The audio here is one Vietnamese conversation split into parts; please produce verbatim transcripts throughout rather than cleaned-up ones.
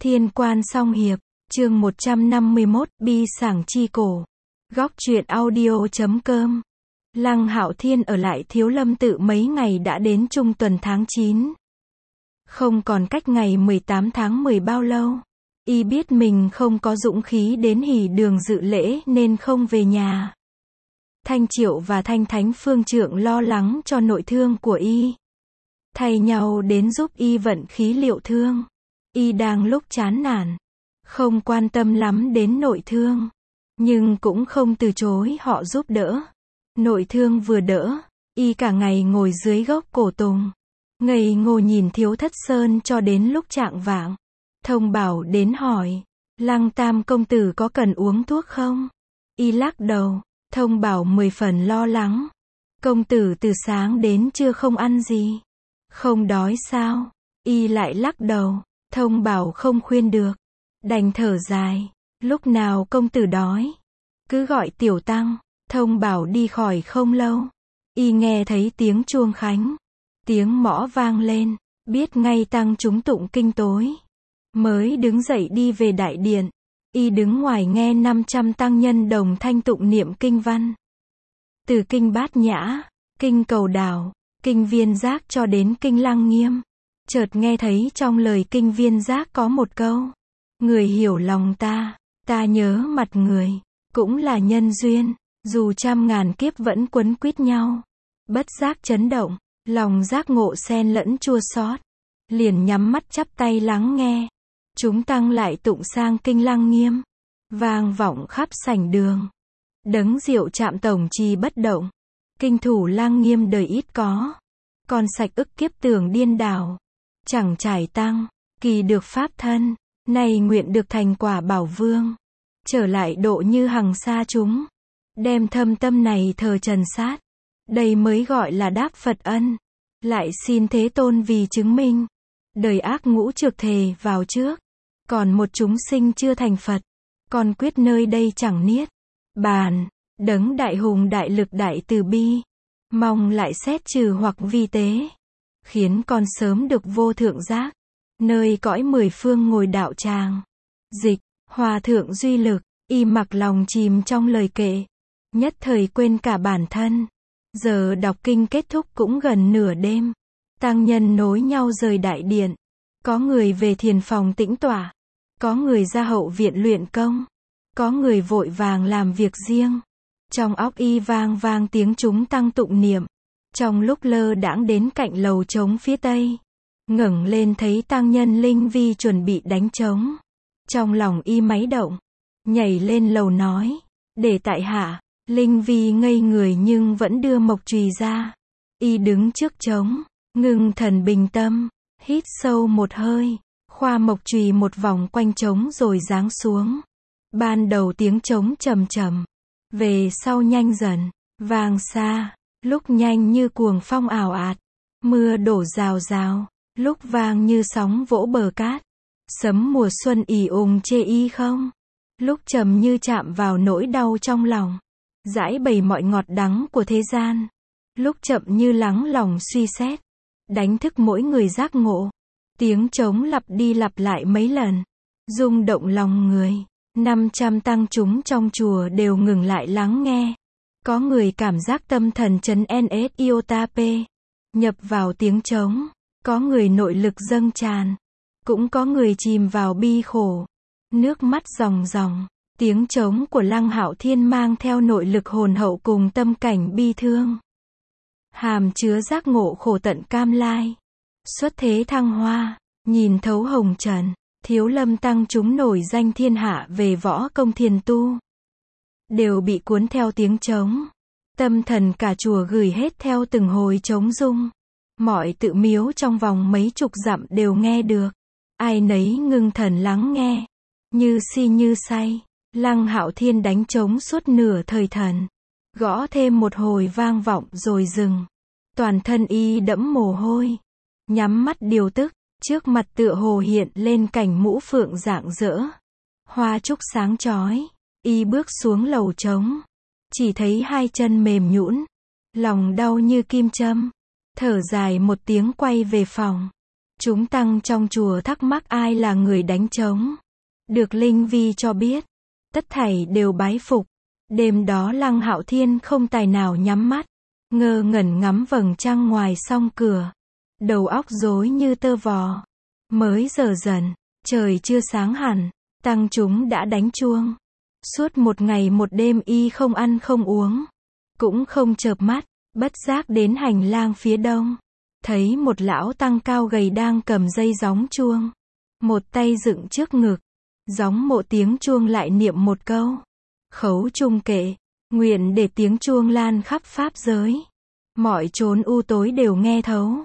Thiên Quan Song Hiệp, chương một trăm năm mươi mốt, Bi Sảng Chi Cổ. Góc truyện audio chấm com. Lăng Hạo Thiên ở lại Thiếu Lâm Tự mấy ngày đã đến trung tuần tháng chín. Không còn cách ngày mười tám tháng mười bao lâu. Y biết mình không có dũng khí đến hỉ đường dự lễ nên không về nhà. Thanh Triệu và Thanh Thánh Phương Trượng lo lắng cho nội thương của Y. Thay nhau đến giúp Y vận khí liệu thương. Y đang lúc chán nản, không quan tâm lắm đến nội thương, nhưng cũng không từ chối họ giúp đỡ. Nội thương vừa đỡ, Y cả ngày ngồi dưới gốc cổ tùng, ngây ngô nhìn Thiếu Thất Sơn cho đến lúc chạng vạng. Thông Bảo đến hỏi, Lăng Tam công tử có cần uống thuốc không? Y lắc đầu. Thông Bảo mười phần lo lắng, công tử từ sáng đến trưa không ăn gì, không đói sao? Y lại lắc đầu. Thông Bảo không khuyên được, đành thở dài, lúc nào công tử đói, cứ gọi tiểu tăng. Thông Bảo đi khỏi không lâu, Y nghe thấy tiếng chuông khánh, tiếng mõ vang lên, biết ngay tăng chúng tụng kinh tối, mới đứng dậy đi về đại điện. Y đứng ngoài nghe năm trăm tăng nhân đồng thanh tụng niệm kinh văn, từ kinh Bát Nhã, kinh Cầu Đảo, kinh Viên Giác cho đến kinh Lăng Nghiêm. Chợt nghe thấy trong lời kinh Viên Giác có một câu, người hiểu lòng ta, ta nhớ mặt người, cũng là nhân duyên, dù trăm ngàn kiếp vẫn quấn quýt nhau. Bất giác chấn động, lòng giác ngộ xen lẫn chua xót, liền nhắm mắt chắp tay lắng nghe. Chúng tăng lại tụng sang kinh Lăng Nghiêm, vang vọng khắp sảnh đường. Đấng diệu chạm tổng trì bất động, kinh thủ Lăng Nghiêm đời ít có, còn sạch ức kiếp tưởng điên đảo. Chẳng trải tăng, kỳ được pháp thân, nay nguyện được thành quả bảo vương, trở lại độ như hằng xa chúng, đem thâm tâm này thờ trần sát, đây mới gọi là đáp Phật ân. Lại xin Thế Tôn vì chứng minh, đời ác ngũ trược thề vào trước, còn một chúng sinh chưa thành Phật, còn quyết nơi đây chẳng niết bàn. Đấng đại hùng đại lực đại từ bi, mong lại xét trừ hoặc vi tế, khiến con sớm được vô thượng giác, nơi cõi mười phương ngồi đạo tràng. Dịch, Hòa thượng Duy Lực. Y mặc lòng chìm trong lời kệ, nhất thời quên cả bản thân. Giờ đọc kinh kết thúc cũng gần nửa đêm, tăng nhân nối nhau rời đại điện, có người về thiền phòng tĩnh tọa, có người ra hậu viện luyện công, có người vội vàng làm việc riêng. Trong óc Y vang vang tiếng chúng tăng tụng niệm. Trong lúc lơ đãng đến cạnh lầu trống phía tây, ngẩng lên thấy tăng nhân Linh Vi chuẩn bị đánh trống. Trong lòng Y máy động, nhảy lên lầu nói, để tại hạ. Linh Vi ngây người nhưng vẫn đưa mộc chùy ra. Y đứng trước trống, ngưng thần bình tâm, hít sâu một hơi, khoa mộc chùy một vòng quanh trống rồi giáng xuống. Ban đầu tiếng trống trầm trầm, về sau nhanh dần, vang xa, lúc nhanh như cuồng phong ảo ạt, mưa đổ rào rào, lúc vang như sóng vỗ bờ cát, sấm mùa xuân ì ùng chê y không, lúc trầm như chạm vào nỗi đau trong lòng, giải bày mọi ngọt đắng của thế gian, lúc chậm như lắng lòng suy xét, đánh thức mỗi người giác ngộ. Tiếng trống lặp đi lặp lại mấy lần, rung động lòng người. Năm trăm tăng chúng trong chùa đều ngừng lại lắng nghe. Có người cảm giác tâm thần chấn ns iota p, nhập vào tiếng trống. Có người nội lực dâng tràn, cũng có người chìm vào bi khổ, nước mắt ròng ròng. Tiếng trống của Lăng Hạo Thiên mang theo nội lực hồn hậu cùng tâm cảnh bi thương, hàm chứa giác ngộ khổ tận cam lai, xuất thế thăng hoa, nhìn thấu hồng trần. Thiếu Lâm tăng chúng nổi danh thiên hạ về võ công thiền tu, đều bị cuốn theo tiếng trống. Tâm thần cả chùa gửi hết theo từng hồi trống rung. Mọi tự miếu trong vòng mấy chục dặm đều nghe được. Ai nấy ngưng thần lắng nghe, như si như say. Lăng Hạo Thiên đánh trống suốt nửa thời thần, gõ thêm một hồi vang vọng rồi dừng. Toàn thân Y đẫm mồ hôi, nhắm mắt điều tức. Trước mặt tựa hồ hiện lên cảnh mũ phượng rạng rỡ, hoa trúc sáng chói. Y bước xuống lầu trống, chỉ thấy hai chân mềm nhũn, lòng đau như kim châm, thở dài một tiếng quay về phòng. Chúng tăng trong chùa thắc mắc ai là người đánh trống. Được Linh Vi cho biết. Tất thảy đều bái phục. Đêm đó Lăng Hạo Thiên không tài nào nhắm mắt. Ngơ ngẩn ngắm vầng trăng ngoài song cửa. Đầu óc rối như tơ vò. Mới giờ dần, trời chưa sáng hẳn, tăng chúng đã đánh chuông. Suốt một ngày một đêm y không ăn không uống. Cũng không chợp mắt, bất giác đến hành lang phía đông. Thấy một lão tăng cao gầy đang cầm dây gióng chuông. Một tay dựng trước ngực. Gióng mộ tiếng chuông lại niệm một câu. Khấu trung kệ, nguyện để tiếng chuông lan khắp pháp giới. Mọi chốn u tối đều nghe thấu.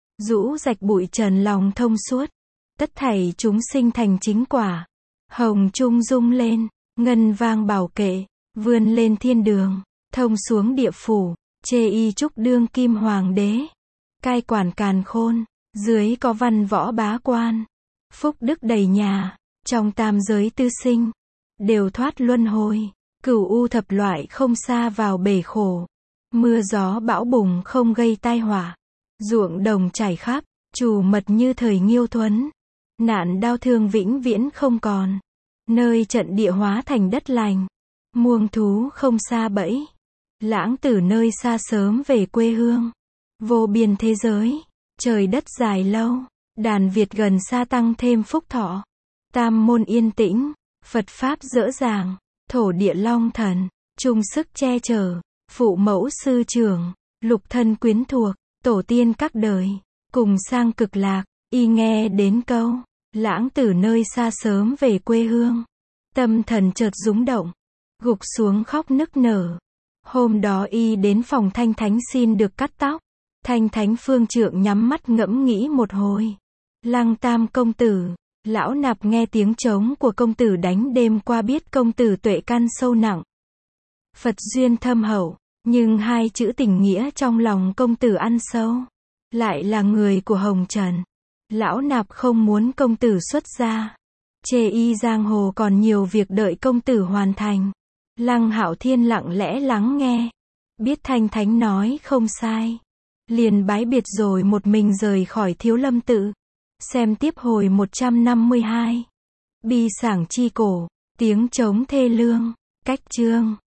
Rũ rạch bụi trần lòng thông suốt. Tất thảy chúng sinh thành chính quả. Hồng trung rung lên, ngân vang bảo kệ, vươn lên thiên đường, thông xuống địa phủ, chê y trúc đương kim hoàng đế. Cai quản càn khôn, dưới có văn võ bá quan. Phúc đức đầy nhà, trong tam giới tư sinh. Đều thoát luân hồi, cửu u thập loại không xa vào bể khổ. Mưa gió bão bùng không gây tai họa. Ruộng đồng trải khắp, trù mật như thời Nghiêu Thuấn. Nạn đau thương vĩnh viễn không còn. Nơi trận địa hóa thành đất lành. Muông thú không xa bẫy. Lãng tử nơi xa sớm về quê hương. Vô biên thế giới, trời đất dài lâu. Đàn Việt gần xa tăng thêm phúc thọ. Tam môn yên tĩnh, Phật Pháp dỡ dàng. Thổ địa long thần, chung sức che chở. Phụ mẫu sư trưởng, lục thân quyến thuộc. Tổ tiên các đời, cùng sang cực lạc. Y nghe đến câu, lãng tử nơi xa sớm về quê hương. Tâm thần chợt rúng động, gục xuống khóc nức nở. Hôm đó y đến phòng Thanh Thánh xin được cắt tóc. Thanh Thánh phương trượng nhắm mắt ngẫm nghĩ một hồi. Lăng Tam công tử, lão nạp nghe tiếng trống của công tử đánh đêm qua biết công tử tuệ căn sâu nặng. Phật duyên thâm hậu, nhưng hai chữ tình nghĩa trong lòng công tử ăn sâu. Lại là người của hồng trần. Lão nạp không muốn công tử xuất gia. Chê y giang hồ còn nhiều việc đợi công tử hoàn thành. Lăng Hạo Thiên lặng lẽ lắng nghe. Biết Thanh Thánh nói không sai. Liền bái biệt rồi một mình rời khỏi Thiếu Lâm tự. Xem tiếp hồi một trăm năm mươi hai. Bi sảng chi cổ, tiếng trống thê lương, cách chương.